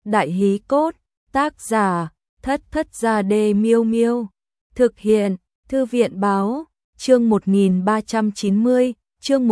Đại hí cốt, tác giả, Thất Thất Gia Đê Miêu Miêu. Thực hiện, Thư viện báo, chương 1390, chương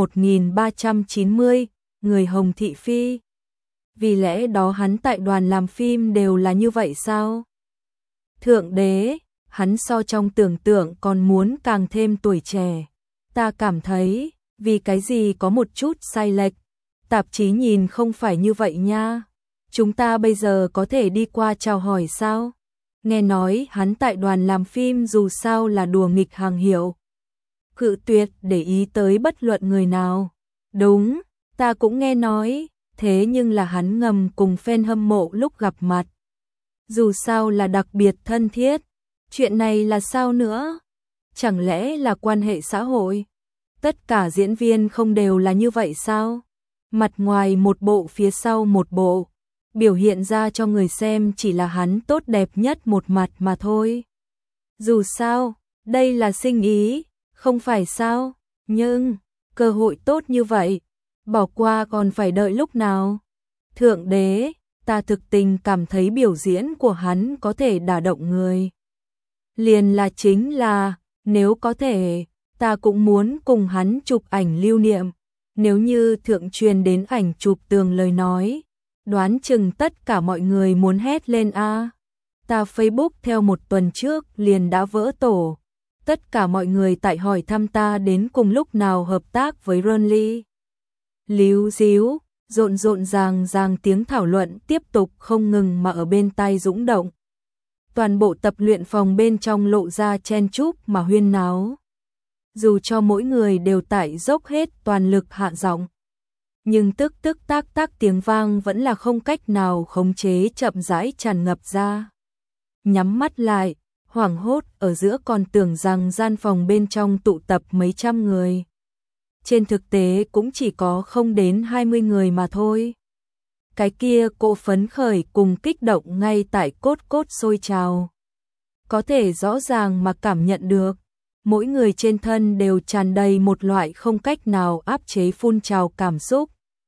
1390, người Hồng Thị Phi. Vì lẽ đó hắn tại đoàn làm phim đều là như vậy sao? Thượng đế, hắn so trong tưởng tượng còn muốn càng thêm tuổi trẻ. Ta cảm thấy, vì cái gì có một chút sai lệch. Tạp chí nhìn không phải như vậy nha. Chúng ta bây giờ có thể đi qua chào hỏi sao? Nghe nói hắn tại đoàn làm phim dù sao là đùa nghịch hàng hiệu. Cự tuyệt để ý tới bất luận người nào. Đúng, ta cũng nghe nói, thế nhưng là hắn ngầm cùng fan hâm mộ lúc gặp mặt. Dù sao là đặc biệt thân thiết. Chuyện này là sao nữa? Chẳng lẽ là quan hệ xã hội? Tất cả diễn viên không đều là như vậy sao? Mặt ngoài một bộ phía sau một bộ. Biểu hiện ra cho người xem chỉ là hắn tốt đẹp nhất một mặt mà thôi. Dù sao, đây là sinh ý, không phải sao? Nhưng, cơ hội tốt như vậy, bỏ qua còn phải đợi lúc nào? Thượng đế, ta thực tình cảm thấy biểu diễn của hắn có thể đả động người. Liền là chính là, nếu có thể, ta cũng muốn cùng hắn chụp ảnh lưu niệm. Nếu như thượng truyền đến ảnh chụp tường lời nói, đoán chừng tất cả mọi người muốn hét lên a. Ta Facebook theo một tuần trước liền đã vỡ tổ. Tất cả mọi người tại hỏi thăm ta đến cùng lúc nào hợp tác với Ronly. Líu díu, rộn ràng tiếng thảo luận tiếp tục không ngừng mà ở bên tai dũng động. Toàn bộ tập luyện phòng bên trong lộ ra chen chúc mà huyên náo. Dù cho mỗi người đều tại dốc hết toàn lực hạ giọng, nhưng tức tác tiếng vang vẫn là không cách nào khống chế, chậm rãi tràn ngập ra. Nhắm mắt lại, hoảng hốt ở giữa còn tưởng rằng gian phòng bên trong tụ tập mấy trăm người. Trên thực tế cũng chỉ có không đến 20 người mà thôi. Cái kia cô phấn khởi cùng kích động ngay tại cốt sôi trào. Có thể rõ ràng mà cảm nhận được, mỗi người trên thân đều tràn đầy một loại không cách nào áp chế phun trào cảm xúc.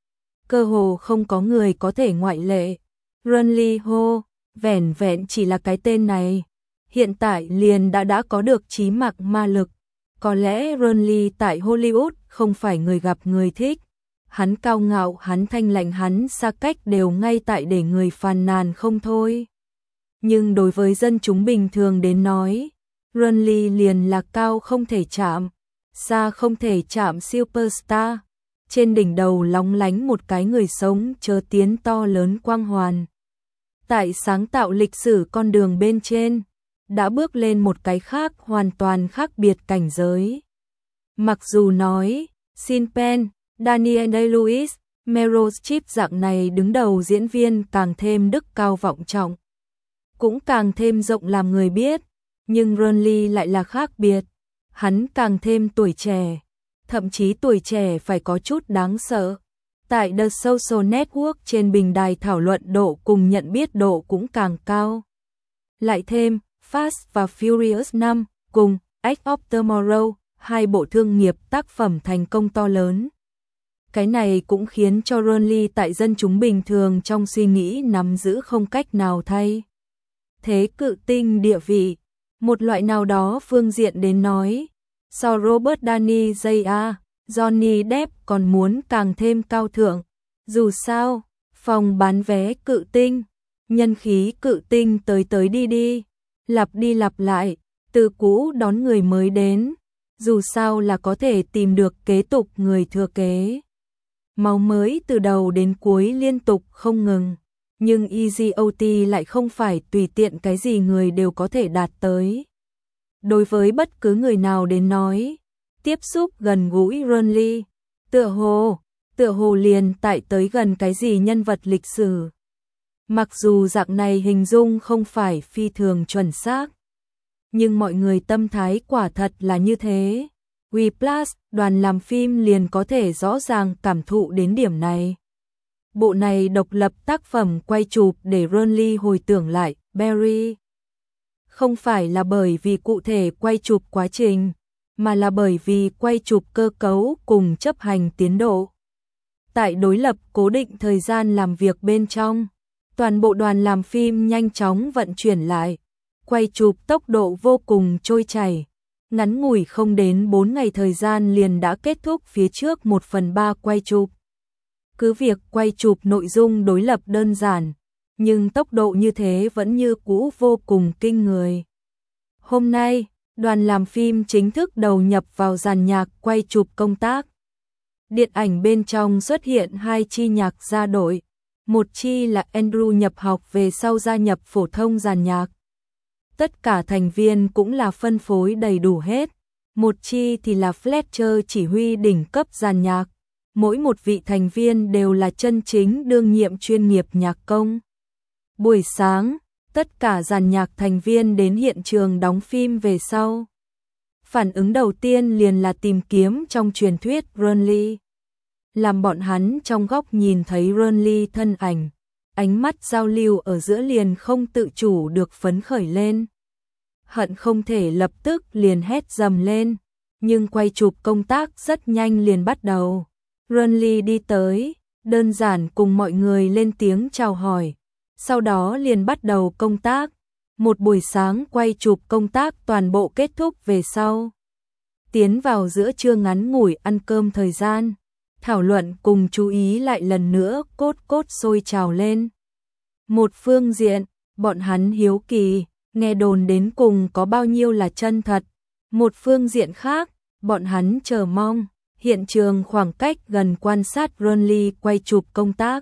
Cơ hồ không có người có thể ngoại lệ. Ronly Ho, vẻn vẹn chỉ là cái tên này, hiện tại liền đã có được trí mạng ma lực. Có lẽ Ronly tại Hollywood không phải người gặp người thích. Hắn cao ngạo, hắn thanh lạnh, hắn xa cách đều ngay tại để người phàn nàn không thôi. Nhưng đối với dân chúng bình thường đến nói, Ronly liền là cao không thể chạm, xa không thể chạm superstar. Trên đỉnh đầu lóng lánh một cái người sống chớ tiến to lớn quang hoàn. Tại sáng tạo lịch sử con đường bên trên, đã bước lên một cái khác hoàn toàn khác biệt cảnh giới. Mặc dù nói, Sean Penn, Daniel Day-Lewis, Meryl Streep dạng này đứng đầu diễn viên càng thêm đức cao vọng trọng, cũng càng thêm rộng làm người biết, nhưng Ronly lại là khác biệt. Hắn càng thêm tuổi trẻ, thậm chí tuổi trẻ phải có chút đáng sợ. Tại The Social Network trên bình đài thảo luận độ cùng nhận biết độ cũng càng cao. Lại thêm, Fast và Furious 5 cùng Edge of Tomorrow, hai bộ thương nghiệp tác phẩm thành công to lớn. Cái này cũng khiến cho Ronly tại dân chúng bình thường trong suy nghĩ nắm giữ không cách nào thay thế cự tinh địa vị. Một loại nào đó phương diện đến nói, so Robert Downey Jr., Johnny Depp còn muốn càng thêm cao thượng. Dù sao, phòng bán vé cự tinh, nhân khí cự tinh tới đi, lặp đi lặp lại, từ cũ đón người mới đến. Dù sao là có thể tìm được kế tục người thừa kế. Máu mới từ đầu đến cuối liên tục không ngừng. Nhưng EGOT lại không phải tùy tiện cái gì người đều có thể đạt tới. Đối với bất cứ người nào đến nói, tiếp xúc gần gũi Ronly, tựa hồ liền tại tới gần cái gì nhân vật lịch sử. Mặc dù dạng này hình dung không phải phi thường chuẩn xác, nhưng mọi người tâm thái quả thật là như thế. Whiplash, đoàn làm phim liền có thể rõ ràng cảm thụ đến điểm này. Bộ này độc lập tác phẩm quay chụp để Ronly hồi tưởng lại Barry. Không phải là bởi vì cụ thể quay chụp quá trình, mà là bởi vì quay chụp cơ cấu cùng chấp hành tiến độ. Tại đối lập cố định thời gian làm việc bên trong, Toàn bộ đoàn làm phim nhanh chóng vận chuyển lại, quay chụp tốc độ vô cùng trôi chảy. Ngắn ngủi không đến 4 ngày thời gian liền đã kết thúc phía trước 1/3 quay chụp. Cứ việc quay chụp nội dung đối lập đơn giản, nhưng tốc độ như thế vẫn như cũ vô cùng kinh người. Hôm nay, đoàn làm phim chính thức đầu nhập vào dàn nhạc quay chụp công tác. Điện ảnh bên trong xuất hiện 2 chi nhạc ra đội. Một chi là Andrew nhập học về sau gia nhập phổ thông dàn nhạc. Tất cả thành viên cũng là phân phối đầy đủ hết. Một chi thì là Fletcher chỉ huy đỉnh cấp dàn nhạc. Mỗi một vị thành viên đều là chân chính đương nhiệm chuyên nghiệp nhạc công. Buổi sáng, tất cả dàn nhạc thành viên đến hiện trường đóng phim về sau. Phản ứng đầu tiên liền là tìm kiếm trong truyền thuyết Ronly. Làm bọn hắn trong góc nhìn thấy Ronly thân ảnh, ánh mắt giao lưu ở giữa liền không tự chủ được phấn khởi lên. Hận không thể lập tức liền hét dầm lên, nhưng quay chụp công tác rất nhanh liền bắt đầu. Ronly đi tới, đơn giản cùng mọi người lên tiếng chào hỏi, sau đó liền bắt đầu công tác. Một buổi sáng quay chụp công tác toàn bộ kết thúc về sau. Tiến vào giữa trưa ngắn ngủi ăn cơm thời gian, thảo luận cùng chú ý lại lần nữa cốt sôi trào lên. Một phương diện, bọn hắn hiếu kỳ, nghe đồn đến cùng có bao nhiêu là chân thật. Một phương diện khác, bọn hắn chờ mong, hiện trường khoảng cách gần quan sát Ronly quay chụp công tác.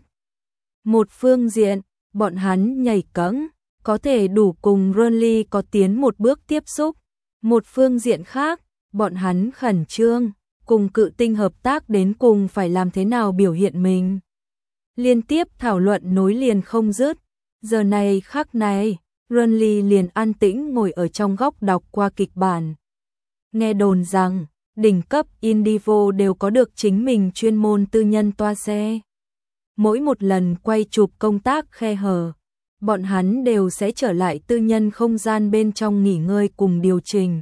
Một phương diện, bọn hắn nhảy cẫng, có thể đủ cùng Ronly có tiến một bước tiếp xúc. Một phương diện khác, bọn hắn khẩn trương, cùng cự tinh hợp tác đến cùng phải làm thế nào biểu hiện mình. Liên tiếp thảo luận nối liền không dứt. Giờ này khắc này, Ronly liền an tĩnh ngồi ở trong góc đọc qua kịch bản. Nghe đồn rằng, đỉnh cấp Indivo đều có được chính mình chuyên môn tư nhân toa xe. Mỗi một lần quay chụp công tác khe hở, bọn hắn đều sẽ trở lại tư nhân không gian bên trong nghỉ ngơi cùng điều chỉnh.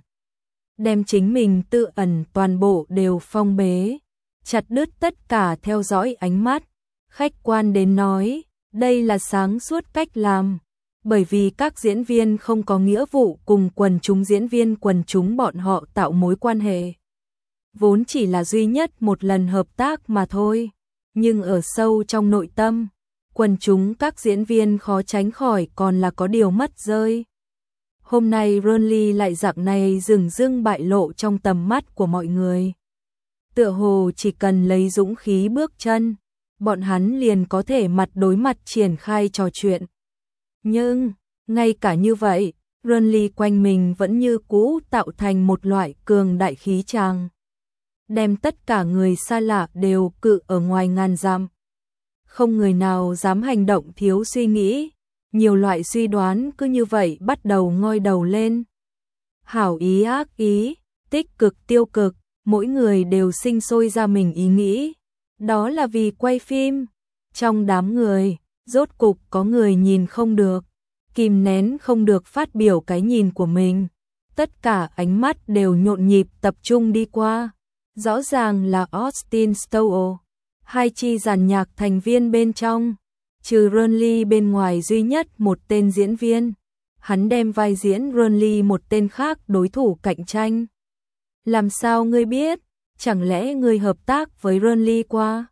Đem chính mình tự ẩn toàn bộ đều phong bế, chặt đứt tất cả theo dõi ánh mắt. Khách quan đến nói, đây là sáng suốt cách làm, bởi vì các diễn viên không có nghĩa vụ cùng quần chúng diễn viên quần chúng bọn họ tạo mối quan hệ. Vốn chỉ là duy nhất một lần hợp tác mà thôi, nhưng ở sâu trong nội tâm, quần chúng các diễn viên khó tránh khỏi còn là có điều mất rơi. Hôm nay Ronly lại dạng này dửng dưng bại lộ trong tầm mắt của mọi người. Tựa hồ chỉ cần lấy dũng khí bước chân, bọn hắn liền có thể mặt đối mặt triển khai trò chuyện. Nhưng, ngay cả như vậy, Ronly quanh mình vẫn như cũ tạo thành một loại cường đại khí tràng. Đem tất cả người xa lạ đều cự ở ngoài ngàn dặm. Không người nào dám hành động thiếu suy nghĩ. Nhiều loại suy đoán cứ như vậy bắt đầu ngoi đầu lên. Hảo ý ác ý, tích cực tiêu cực, mỗi người đều sinh sôi ra mình ý nghĩ. Đó là vì quay phim. Trong đám người, rốt cục có người nhìn không được, kìm nén không được phát biểu cái nhìn của mình. Tất cả ánh mắt đều nhộn nhịp tập trung đi qua. Rõ ràng là Austin Stowell, hai chi dàn nhạc thành viên bên trong. Trừ Ronly bên ngoài duy nhất một tên diễn viên, hắn đem vai diễn Ronly một tên khác đối thủ cạnh tranh. Làm sao ngươi biết? Chẳng lẽ ngươi hợp tác với Ronly qua?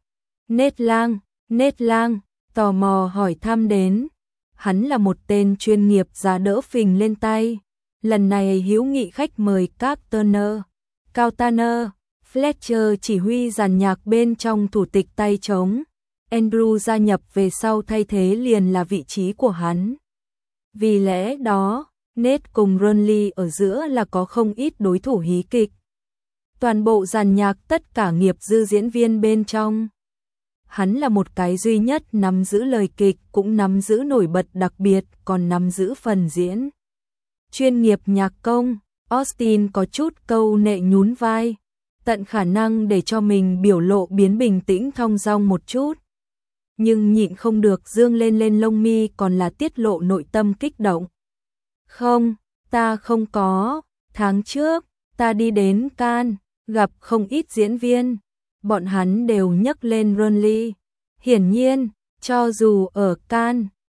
Ned Lang, tò mò hỏi thăm đến. Hắn là một tên chuyên nghiệp giá đỡ phình lên tay. Lần này hữu nghị khách mời các Cao Turner, Fletcher chỉ huy dàn nhạc bên trong thủ tịch tay trống. Andrew gia nhập về sau thay thế liền là vị trí của hắn. Vì lẽ đó, Ned cùng Ronly ở giữa là có không ít đối thủ hí kịch. Toàn bộ dàn nhạc tất cả nghiệp dư diễn viên bên trong. Hắn là một cái duy nhất nắm giữ lời kịch, cũng nắm giữ nổi bật đặc biệt, còn nắm giữ phần diễn. Chuyên nghiệp nhạc công, Austin có chút câu nệ nhún vai, tận khả năng để cho mình biểu lộ biến bình tĩnh thong dong một chút. Nhưng nhịn không được dương lên lông mi còn là tiết lộ nội tâm kích động. Không, ta không có, tháng trước, ta đi đến Cannes, gặp không ít diễn viên, bọn hắn đều nhắc lên Ronly. Hiển nhiên, cho dù ở Cannes,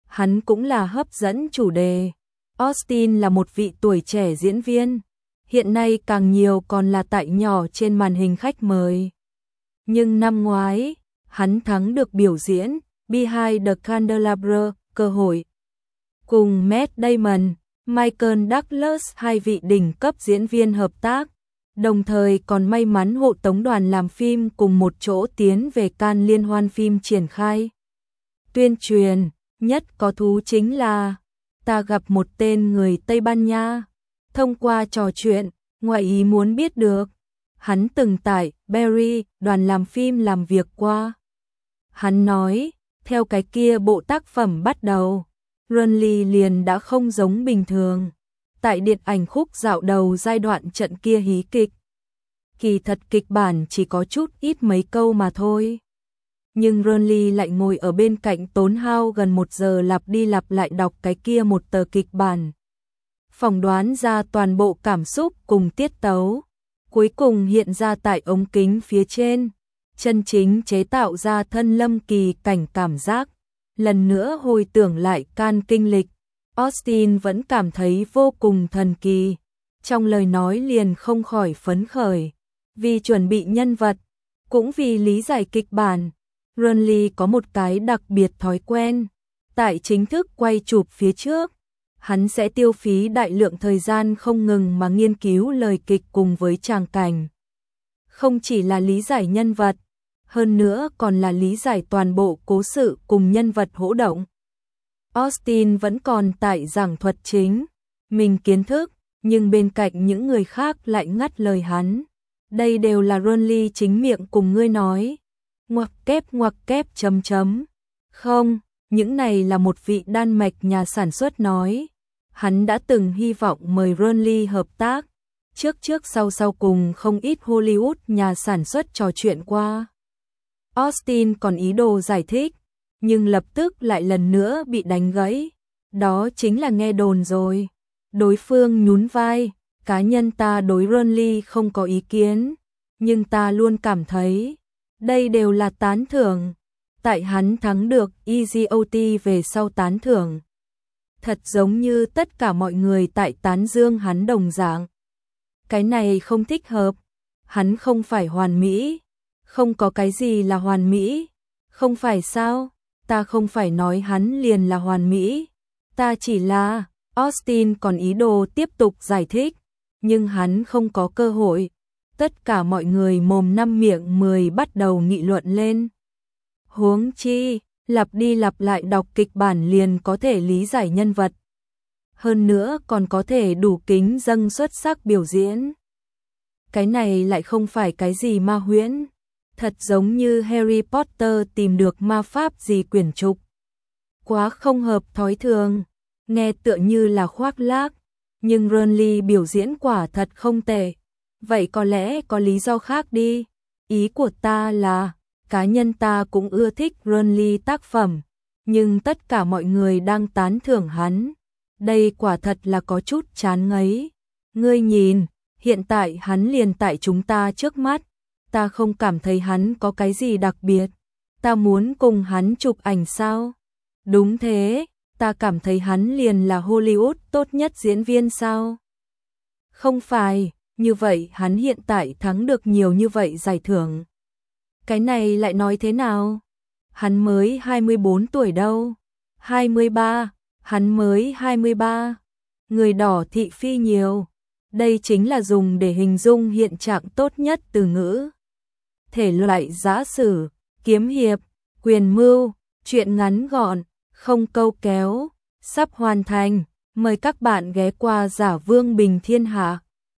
hắn cũng là hấp dẫn chủ đề. Austin là một vị tuổi trẻ diễn viên, hiện nay càng nhiều còn là tại nhỏ trên màn hình khách mời. Nhưng năm ngoái, hắn thắng được biểu diễn Behind the Candelabra cơ hội. Cùng Matt Damon, Michael Douglas hai vị đỉnh cấp diễn viên hợp tác, đồng thời còn may mắn hộ tống đoàn làm phim cùng một chỗ tiến về Cannes liên hoan phim triển khai. Tuyên truyền, nhất có thú chính là, ta gặp một tên người Tây Ban Nha, thông qua trò chuyện, ngoại ý muốn biết được, hắn từng tại Berry, đoàn làm phim làm việc qua. Hắn nói, theo cái kia bộ tác phẩm bắt đầu, Renly liền đã không giống bình thường. Tại điện ảnh khúc dạo đầu giai đoạn trận kia hí kịch. Kỳ thật kịch bản chỉ có chút ít mấy câu mà thôi. Nhưng Renly lại ngồi ở bên cạnh tốn hao gần 1 giờ lặp đi lặp lại đọc cái kia một tờ kịch bản. Phỏng đoán ra toàn bộ cảm xúc cùng tiết tấu. Cuối cùng hiện ra tại ống kính phía trên. Chân chính chế tạo ra thân lâm kỳ cảnh cảm giác. Lần nữa hồi tưởng lại Cannes kinh lịch, Austin vẫn cảm thấy vô cùng thần kỳ. Trong lời nói liền không khỏi phấn khởi. Vì chuẩn bị nhân vật, cũng vì lý giải kịch bản, Renly có một cái đặc biệt thói quen. Tại chính thức quay chụp phía trước, hắn sẽ tiêu phí đại lượng thời gian không ngừng mà nghiên cứu lời kịch cùng với tràng cảnh. Không chỉ là lý giải nhân vật, hơn nữa còn là lý giải toàn bộ cố sự cùng nhân vật hỗ động. Austin vẫn còn tại giảng thuật chính, mình kiến thức, nhưng bên cạnh những người khác lại ngắt lời hắn. Đây đều là Renly chính miệng cùng ngươi nói. Ngoặc kép chấm chấm. Không, những này là một vị Đan Mạch nhà sản xuất nói. Hắn đã từng hy vọng mời Renly hợp tác. Trước sau cùng không ít Hollywood nhà sản xuất trò chuyện qua. Austin còn ý đồ giải thích, nhưng lập tức lại lần nữa bị đánh gãy. Đó chính là nghe đồn rồi. Đối phương nhún vai, cá nhân ta đối Renly không có ý kiến, nhưng ta luôn cảm thấy, đây đều là tán thưởng. Tại hắn thắng được EGOT về sau tán thưởng. Thật giống như tất cả mọi người tại tán dương hắn đồng dạng. Cái này không thích hợp, hắn không phải hoàn mỹ. Không có cái gì là hoàn mỹ, không phải sao, ta không phải nói hắn liền là hoàn mỹ, ta chỉ là, Austin còn ý đồ tiếp tục giải thích, nhưng hắn không có cơ hội, tất cả mọi người mồm năm miệng 10 bắt đầu nghị luận lên. Huống chi, lặp đi lặp lại đọc kịch bản liền có thể lý giải nhân vật. Hơn nữa còn có thể đủ kính dâng xuất sắc biểu diễn. Cái này lại không phải cái gì ma huyễn. Thật giống như Harry Potter tìm được ma pháp gì quyển trục. Quá không hợp thói thường, nghe tựa như là khoác lác, nhưng Renly biểu diễn quả thật không tệ. Vậy có lẽ có lý do khác đi. Ý của ta là, cá nhân ta cũng ưa thích Renly tác phẩm, nhưng tất cả mọi người đang tán thưởng hắn. Đây quả thật là có chút chán ngấy. Ngươi nhìn, hiện tại hắn liền tại chúng ta trước mắt. Ta không cảm thấy hắn có cái gì đặc biệt. Ta muốn cùng hắn chụp ảnh sao? Đúng thế, ta cảm thấy hắn liền là Hollywood tốt nhất diễn viên sao? Không phải, như vậy hắn hiện tại thắng được nhiều như vậy giải thưởng. Cái này lại nói thế nào? Hắn mới 24 tuổi đâu. 23, hắn mới 23. Người đỏ thị phi nhiều. Đây chính là dùng để hình dung hiện trạng tốt nhất từ ngữ. Thể loại giã sử, kiếm hiệp, quyền mưu, truyện ngắn gọn, không câu kéo, sắp hoàn thành. Mời các bạn ghé qua Giả Vương Bình Thiên Hạ.